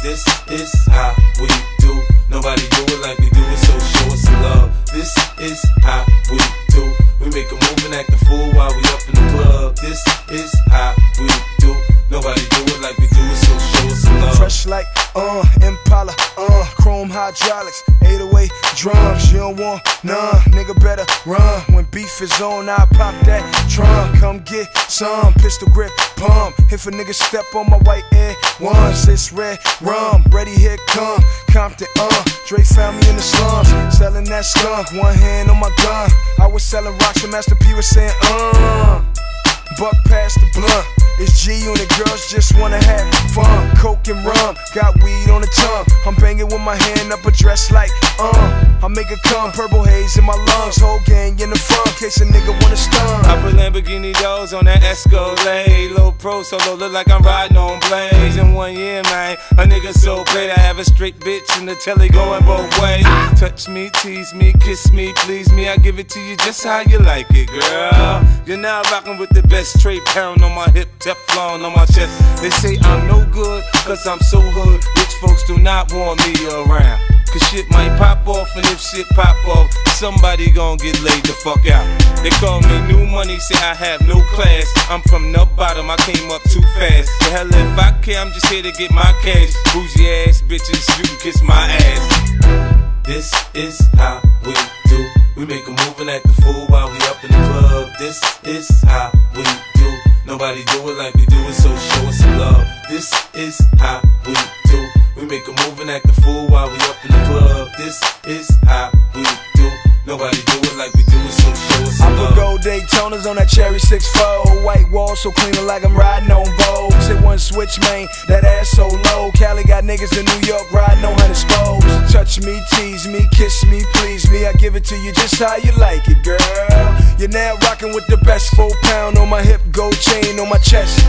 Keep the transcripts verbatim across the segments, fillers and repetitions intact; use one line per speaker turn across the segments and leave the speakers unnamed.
This is how we do. Nobody do it like we do it, so show us some love. This is how we do. We make a move and act a fool while we up in the club. This is how we do. Nobody do it like we do it, so show us some love.
Fresh like, uh, Impala, uh, chrome hydraulics, eight oh eight drums. You don't want none, nigga better run. When beef is on, I pop that trunk. Come get some, pistol grip, pump. If a nigga step on my white air ones, it's red rum, ready, here come Compton, uh, Dre found me in the slums, selling that skunk, one hand on my gun. I was selling rocks and Master P was saying, uh, buck past the blunt. It's G and the girls just wanna have fun. Coke and rum, got weed on the tongue. I'm banging with my hand up a dress like, uh I make it come, purple haze in my lungs. Whole gang in the front, case a nigga wanna stun.
I put Lamborghini doors on that Escalade. Low pro solo, look like I'm riding on blades. In one year, man, a nigga so great. I have a straight bitch in the telly going both ways. Touch me, tease me, kiss me, please me. I give it to you just how you like it, girl. You're now rocking with the best, straight pound on my hip, Teflon on my chest. They say I'm no good, cause I'm so hood. Rich folks do not want me around, cause shit might pop off, and if shit pop off, somebody gon' get laid the fuck out. They call me new money, say I have no class. I'm from the bottom, I came up too fast. The hell if I care, I'm just here to get my cash. Bougie ass bitches, you can kiss my ass. This is how we do. We make a move and act the fool while we up in the club. This is how we do. Nobody do it like we do it, so show us some love. This is how we do. We make a move and act the fool while we up in the club. This is how we do. Nobody do it like we do it, so show us some
I
love.
put gold Daytonas on that cherry six four. White wall so clean like I'm riding on Vogue. Hit one switch, man, that ass so low. Cali got niggas in New York riding on hundred spokes. Touch me, tease me, kiss me, please me. I give it to you just how you like it, girl. You're now rocking with the best. Four pound on my hip, gold chain on my chest.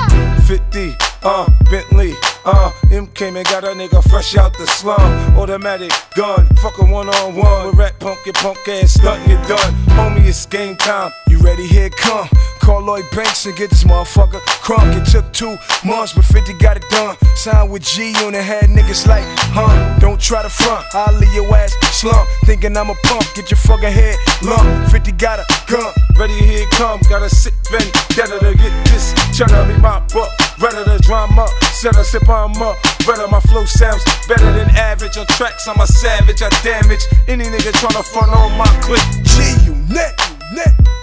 fifty, uh, Bentley, uh, M came and got a nigga fresh out the slum. Automatic gun, fuck a one on one. With rat punk, your punk ass stuntin', you done. Homie, it's game time.
You ready? Here it come. Call Lloyd Banks and get this motherfucker crunk. It took two months, but fifty got it done. Signed with G on the head, niggas like, huh? Don't try to front, I'll leave your ass slump. Thinking I'm a punk, get your fucking head lump. fifty got a gun,
ready, here it come. Got a sick vendetta to get this. Tryna be my buck, ready to drama. Set a sip on up, better my flow sounds better than average. On tracks, I'm a savage, I damage any nigga tryna front on my clip.
G, you net, you net.